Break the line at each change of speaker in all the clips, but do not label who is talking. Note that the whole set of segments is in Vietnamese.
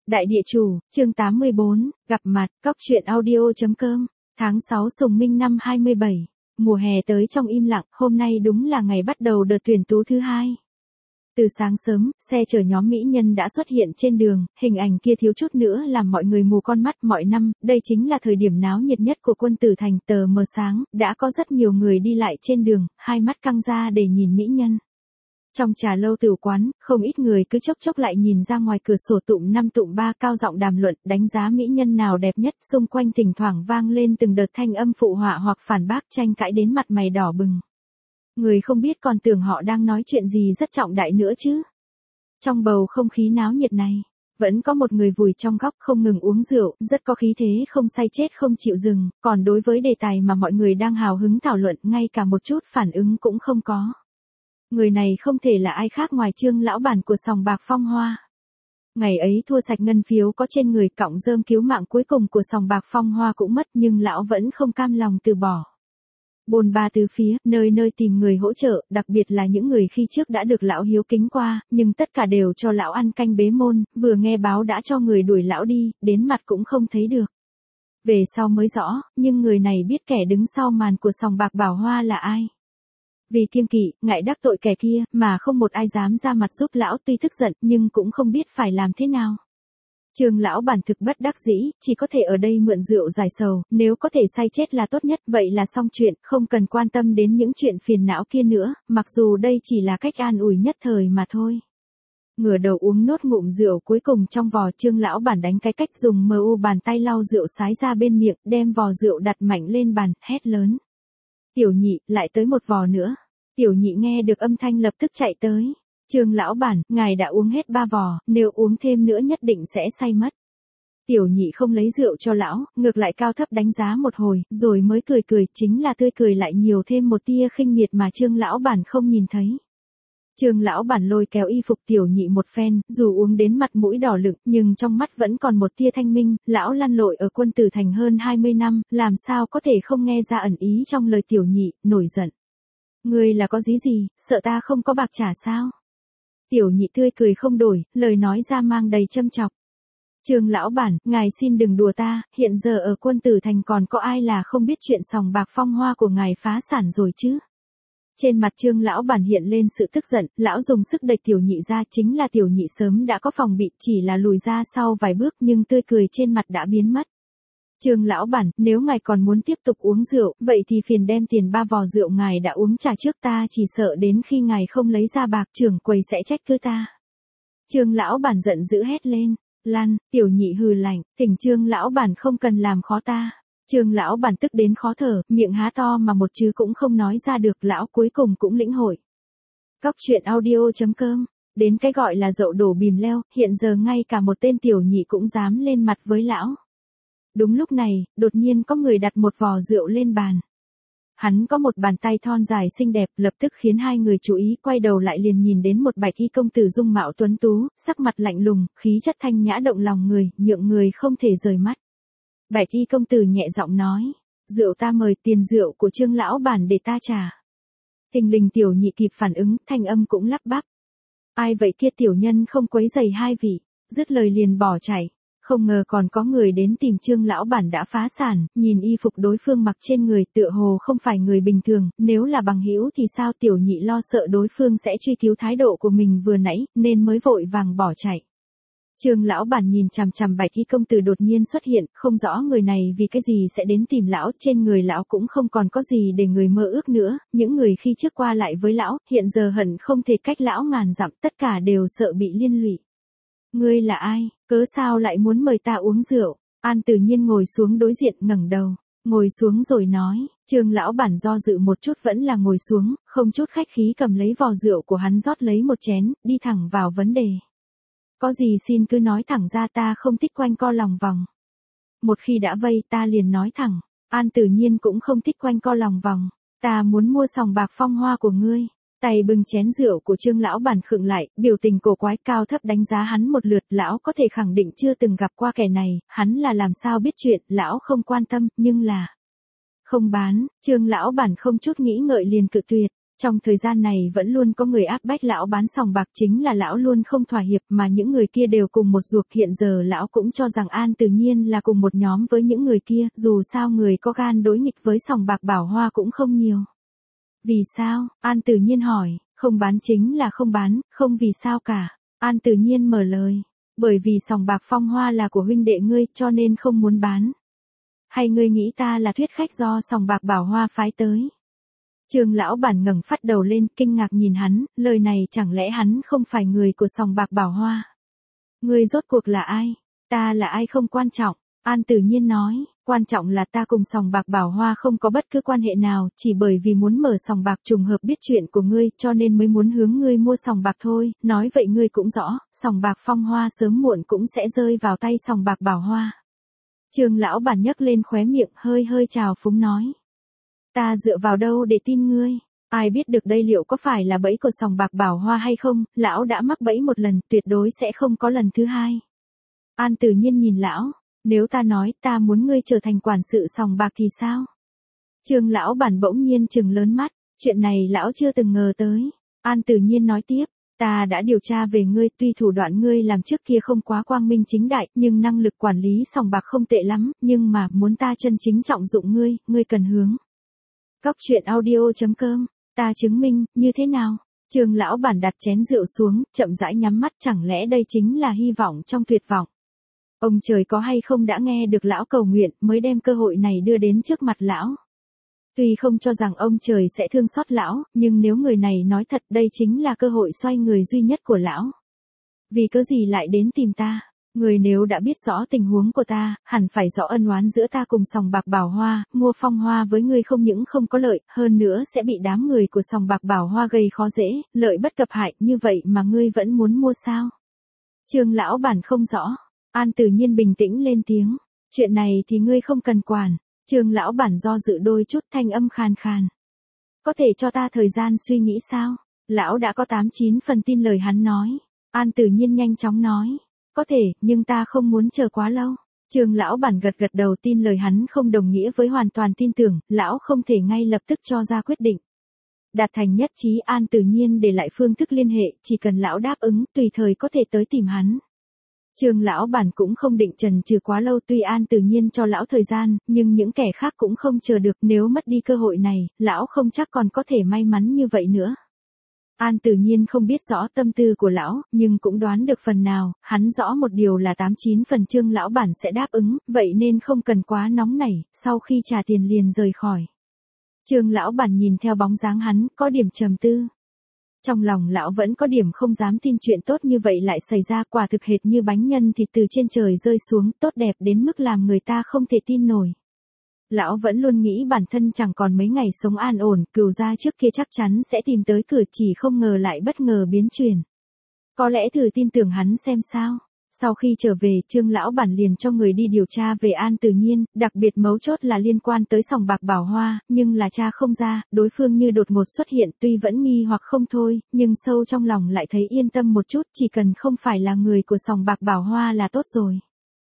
Đại địa chủ, chương 84, gặp mặt, cóc truyện audio.com, tháng 6 Sùng Minh năm 27, mùa hè tới trong im lặng, hôm nay đúng là ngày bắt đầu đợt tuyển tú thứ hai. Từ sáng sớm, xe chở nhóm mỹ nhân đã xuất hiện trên đường, hình ảnh kia thiếu chút nữa làm mọi người mù con mắt. Mọi năm, đây chính là thời điểm náo nhiệt nhất của Quân Tử Thành. Tờ mờ sáng, đã có rất nhiều người đi lại trên đường, hai mắt căng ra để nhìn mỹ nhân. Trong trà lâu tửu quán, không ít người cứ chốc chốc lại nhìn ra ngoài cửa sổ tụm 5 tụm 3 cao giọng đàm luận, đánh giá mỹ nhân nào đẹp nhất. Xung quanh thỉnh thoảng vang lên từng đợt thanh âm phụ họa hoặc phản bác, tranh cãi đến mặt mày đỏ bừng. Người không biết còn tưởng họ đang nói chuyện gì rất trọng đại nữa chứ. Trong bầu không khí náo nhiệt này, vẫn có một người vùi trong góc không ngừng uống rượu, rất có khí thế, không say chết không chịu dừng. Còn đối với đề tài mà mọi người đang hào hứng thảo luận, ngay cả một chút phản ứng cũng không có. Người này không thể là ai khác ngoài Trương lão bản của sòng bạc Phong Hoa. Ngày ấy thua sạch ngân phiếu có trên người, cọng rơm cứu mạng cuối cùng của sòng bạc Phong Hoa cũng mất, nhưng lão vẫn không cam lòng từ bỏ. Bồn ba từ phía, nơi nơi tìm người hỗ trợ, đặc biệt là những người khi trước đã được lão hiếu kính qua, nhưng tất cả đều cho lão ăn canh bế môn, vừa nghe báo đã cho người đuổi lão đi, đến mặt cũng không thấy được. Về sau mới rõ, nhưng người này biết kẻ đứng sau màn của sòng bạc Bảo Hoa là ai. Vì kiêng kỵ, ngại đắc tội kẻ kia, mà không một ai dám ra mặt giúp lão, tuy tức giận, nhưng cũng không biết phải làm thế nào. Trương lão bản thực bất đắc dĩ, chỉ có thể ở đây mượn rượu giải sầu, nếu có thể say chết là tốt nhất, vậy là xong chuyện, không cần quan tâm đến những chuyện phiền não kia nữa, mặc dù đây chỉ là cách an ủi nhất thời mà thôi. Ngửa đầu uống nốt ngụm rượu cuối cùng trong vò, Trương lão bản đánh cái cách dùng mu bàn tay lau rượu sái ra bên miệng, đem vò rượu đặt mạnh lên bàn, hét lớn. Tiểu nhị, lại tới một vò nữa. Tiểu nhị nghe được âm thanh lập tức chạy tới. Trương lão bản, ngài đã uống hết 3 vò, nếu uống thêm nữa nhất định sẽ say mất. Tiểu nhị không lấy rượu cho lão, ngược lại cao thấp đánh giá một hồi, rồi mới cười cười, chính là tươi cười lại nhiều thêm một tia khinh miệt mà Trương lão bản không nhìn thấy. Trương lão bản lôi kéo y phục tiểu nhị một phen, dù uống đến mặt mũi đỏ lựng, nhưng trong mắt vẫn còn một tia thanh minh. Lão lăn lội ở Quân Tử Thành hơn 20 năm, làm sao có thể không nghe ra ẩn ý trong lời tiểu nhị, nổi giận. Ngươi là có dí gì, sợ ta không có bạc trả sao? Tiểu nhị tươi cười không đổi, lời nói ra mang đầy châm chọc. Trương lão bản, ngài xin đừng đùa ta, hiện giờ ở Quân Tử Thành còn có ai là không biết chuyện sòng bạc Phong Hoa của ngài phá sản rồi chứ? Trên mặt Trương lão bản hiện lên sự tức giận, lão dùng sức đẩy tiểu nhị ra, chính là tiểu nhị sớm đã có phòng bị, chỉ là lùi ra sau vài bước nhưng tươi cười trên mặt đã biến mất. Trương lão bản, nếu ngài còn muốn tiếp tục uống rượu, vậy thì phiền đem tiền 3 vò rượu ngài đã uống trả trước, ta chỉ sợ đến khi ngài không lấy ra bạc, trưởng quầy sẽ trách cứ ta. Trương lão bản giận dữ hét lên, lăn. Tiểu nhị hừ lạnh, thỉnh Trương lão bản không cần làm khó ta. Trương lão bản tức đến khó thở, miệng há to mà một chữ cũng không nói ra được, lão cuối cùng cũng lĩnh hội. Cóc truyện audio.com, đến cái gọi là dậu đổ bìm leo, hiện giờ ngay cả một tên tiểu nhị cũng dám lên mặt với lão. Đúng lúc này, đột nhiên có người đặt một vò rượu lên bàn. Hắn có một bàn tay thon dài xinh đẹp, lập tức khiến hai người chú ý, quay đầu lại liền nhìn đến một bạch y công tử dung mạo tuấn tú, sắc mặt lạnh lùng, khí chất thanh nhã động lòng người, nhượng người không thể rời mắt. Bạch y công tử nhẹ giọng nói, rượu ta mời, tiền rượu của Trương lão bản để ta trả. Thình lình tiểu nhị kịp phản ứng, thanh âm cũng lắp bắp. Ai vậy kia, tiểu nhân không quấy rầy hai vị, dứt lời liền bỏ chạy. Không ngờ còn có người đến tìm Trương lão bản đã phá sản, nhìn y phục đối phương mặc trên người tựa hồ không phải người bình thường, nếu là bằng hữu thì sao? Tiểu nhị lo sợ đối phương sẽ truy cứu thái độ của mình vừa nãy, nên mới vội vàng bỏ chạy. Trương lão bản nhìn chằm chằm bạch y công tử đột nhiên xuất hiện, không rõ người này vì cái gì sẽ đến tìm lão, trên người lão cũng không còn có gì để người mơ ước nữa, những người khi trước qua lại với lão, hiện giờ hận không thể cách lão ngàn dặm, tất cả đều sợ bị liên lụy. Ngươi là ai, cớ sao lại muốn mời ta uống rượu? An Tử Nhiên ngồi xuống đối diện, ngẩng đầu, ngồi xuống rồi nói. Trương lão bản do dự một chút vẫn là ngồi xuống, không chút khách khí cầm lấy vò rượu của hắn rót lấy một chén, đi thẳng vào vấn đề. Có gì xin cứ nói thẳng ra, ta không thích quanh co lòng vòng. Một khi đã vây ta liền nói thẳng. An Tử Nhiên cũng không thích quanh co lòng vòng. Ta muốn mua sòng bạc Phong Hoa của ngươi. Tay bưng chén rượu của Trương lão bản khựng lại, biểu tình cổ quái, cao thấp đánh giá hắn một lượt. Lão có thể khẳng định chưa từng gặp qua kẻ này, hắn là làm sao biết chuyện, lão không quan tâm, nhưng là không bán. Trương lão bản không chút nghĩ ngợi liền cự tuyệt. Trong thời gian này vẫn luôn có người áp bách lão bán sòng bạc, chính là lão luôn không thỏa hiệp, mà những người kia đều cùng một ruột. Hiện giờ lão cũng cho rằng An Tử Nhiên là cùng một nhóm với những người kia, dù sao người có gan đối nghịch với sòng bạc Bảo Hoa cũng không nhiều. Vì sao? An Tử Nhiên hỏi. Không bán chính là không bán, không vì sao cả. An Tử Nhiên mở lời. Bởi vì sòng bạc Phong Hoa là của huynh đệ ngươi, cho nên không muốn bán. Hay ngươi nghĩ ta là thuyết khách do sòng bạc Bảo Hoa phái tới? Trương lão bản ngẩng phát đầu lên, kinh ngạc nhìn hắn, lời này chẳng lẽ hắn không phải người của sòng bạc Bảo Hoa? Ngươi rốt cuộc là ai? Ta là ai không quan trọng. An Tử Nhiên nói, quan trọng là ta cùng sòng bạc Bảo Hoa không có bất cứ quan hệ nào, chỉ bởi vì muốn mở sòng bạc trùng hợp biết chuyện của ngươi, cho nên mới muốn hướng ngươi mua sòng bạc thôi. Nói vậy ngươi cũng rõ, sòng bạc Phong Hoa sớm muộn cũng sẽ rơi vào tay sòng bạc Bảo Hoa. Trương lão bản nhấc lên khóe miệng, hơi hơi trào phúng nói. Ta dựa vào đâu để tin ngươi? Ai biết được đây liệu có phải là bẫy của sòng bạc Bảo Hoa hay không? Lão đã mắc bẫy một lần, tuyệt đối sẽ không có lần thứ hai. An Tử Nhiên nhìn lão, nếu ta nói ta muốn ngươi trở thành quản sự sòng bạc thì sao? Trương lão bản bỗng nhiên trừng lớn mắt, chuyện này lão chưa từng ngờ tới. An Tử Nhiên nói tiếp, ta đã điều tra về ngươi, tuy thủ đoạn ngươi làm trước kia không quá quang minh chính đại, nhưng năng lực quản lý sòng bạc không tệ lắm, nhưng mà muốn ta chân chính trọng dụng ngươi cần hướng. Cóc truyện audio.com, ta chứng minh, như thế nào? Trương lão bản đặt chén rượu xuống, chậm rãi nhắm mắt, chẳng lẽ đây chính là hy vọng trong tuyệt vọng? Ông trời có hay không đã nghe được lão cầu nguyện, mới đem cơ hội này đưa đến trước mặt lão. Tuy không cho rằng ông trời sẽ thương xót lão, nhưng nếu người này nói thật, đây chính là cơ hội xoay người duy nhất của lão. Vì cớ gì lại đến tìm ta? Người nếu đã biết rõ tình huống của ta, hẳn phải rõ ân oán giữa ta cùng sòng bạc Bảo Hoa, mua Phong Hoa với ngươi không những không có lợi, hơn nữa sẽ bị đám người của sòng bạc Bảo Hoa gây khó dễ, lợi bất cập hại, như vậy mà ngươi vẫn muốn mua sao? Trương lão bản không rõ. An Tử Nhiên bình tĩnh lên tiếng, chuyện này thì ngươi không cần quản. Trương lão bản do dự đôi chút, thanh âm khàn khàn. Có thể cho ta thời gian suy nghĩ sao? Lão đã có 89 phần tin lời hắn nói. An Tử Nhiên nhanh chóng nói. Có thể, nhưng ta không muốn chờ quá lâu. Trương lão bản gật gật đầu, tin lời hắn không đồng nghĩa với hoàn toàn tin tưởng, lão không thể ngay lập tức cho ra quyết định. Đạt thành nhất trí, An Tử Nhiên để lại phương thức liên hệ, chỉ cần lão đáp ứng, tùy thời có thể tới tìm hắn. Trương lão bản cũng không định chần chừ quá lâu, tuy An Tử Nhiên cho lão thời gian, nhưng những kẻ khác cũng không chờ được, nếu mất đi cơ hội này, lão không chắc còn có thể may mắn như vậy nữa. An Tử Nhiên không biết rõ tâm tư của lão, nhưng cũng đoán được phần nào, hắn rõ một điều là 89 phần Trương lão bản sẽ đáp ứng, vậy nên không cần quá nóng nảy, sau khi trả tiền liền rời khỏi. Trương lão bản nhìn theo bóng dáng hắn, có điểm trầm tư. Trong lòng lão vẫn có điểm không dám tin chuyện tốt như vậy lại xảy ra, quả thực hệt như bánh nhân thịt từ trên trời rơi xuống, tốt đẹp đến mức làm người ta không thể tin nổi. Lão vẫn luôn nghĩ bản thân chẳng còn mấy ngày sống an ổn, Cửu gia trước kia chắc chắn sẽ tìm tới cửa, chỉ không ngờ lại bất ngờ biến chuyển. Có lẽ thử tin tưởng hắn xem sao. Sau khi trở về, Trương lão bản liền cho người đi điều tra về An Tử Nhiên, đặc biệt mấu chốt là liên quan tới sòng bạc Bảo Hoa, nhưng là tra không ra, đối phương như đột ngột xuất hiện, tuy vẫn nghi hoặc không thôi, nhưng sâu trong lòng lại thấy yên tâm một chút, chỉ cần không phải là người của sòng bạc Bảo Hoa là tốt rồi.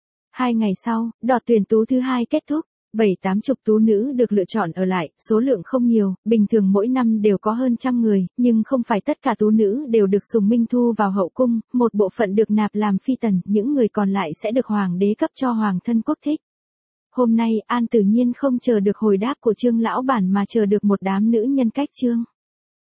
2 ngày sau, đợt tuyển tú thứ 2 kết thúc. 7-80 tú nữ được lựa chọn ở lại, số lượng không nhiều, bình thường mỗi năm đều có hơn 100 người, nhưng không phải tất cả tú nữ đều được Sùng Minh thu vào hậu cung, một bộ phận được nạp làm phi tần, những người còn lại sẽ được hoàng đế cấp cho hoàng thân quốc thích. Hôm nay, An Tử Nhiên không chờ được hồi đáp của Trương lão bản mà chờ được một đám nữ nhân cách Trương.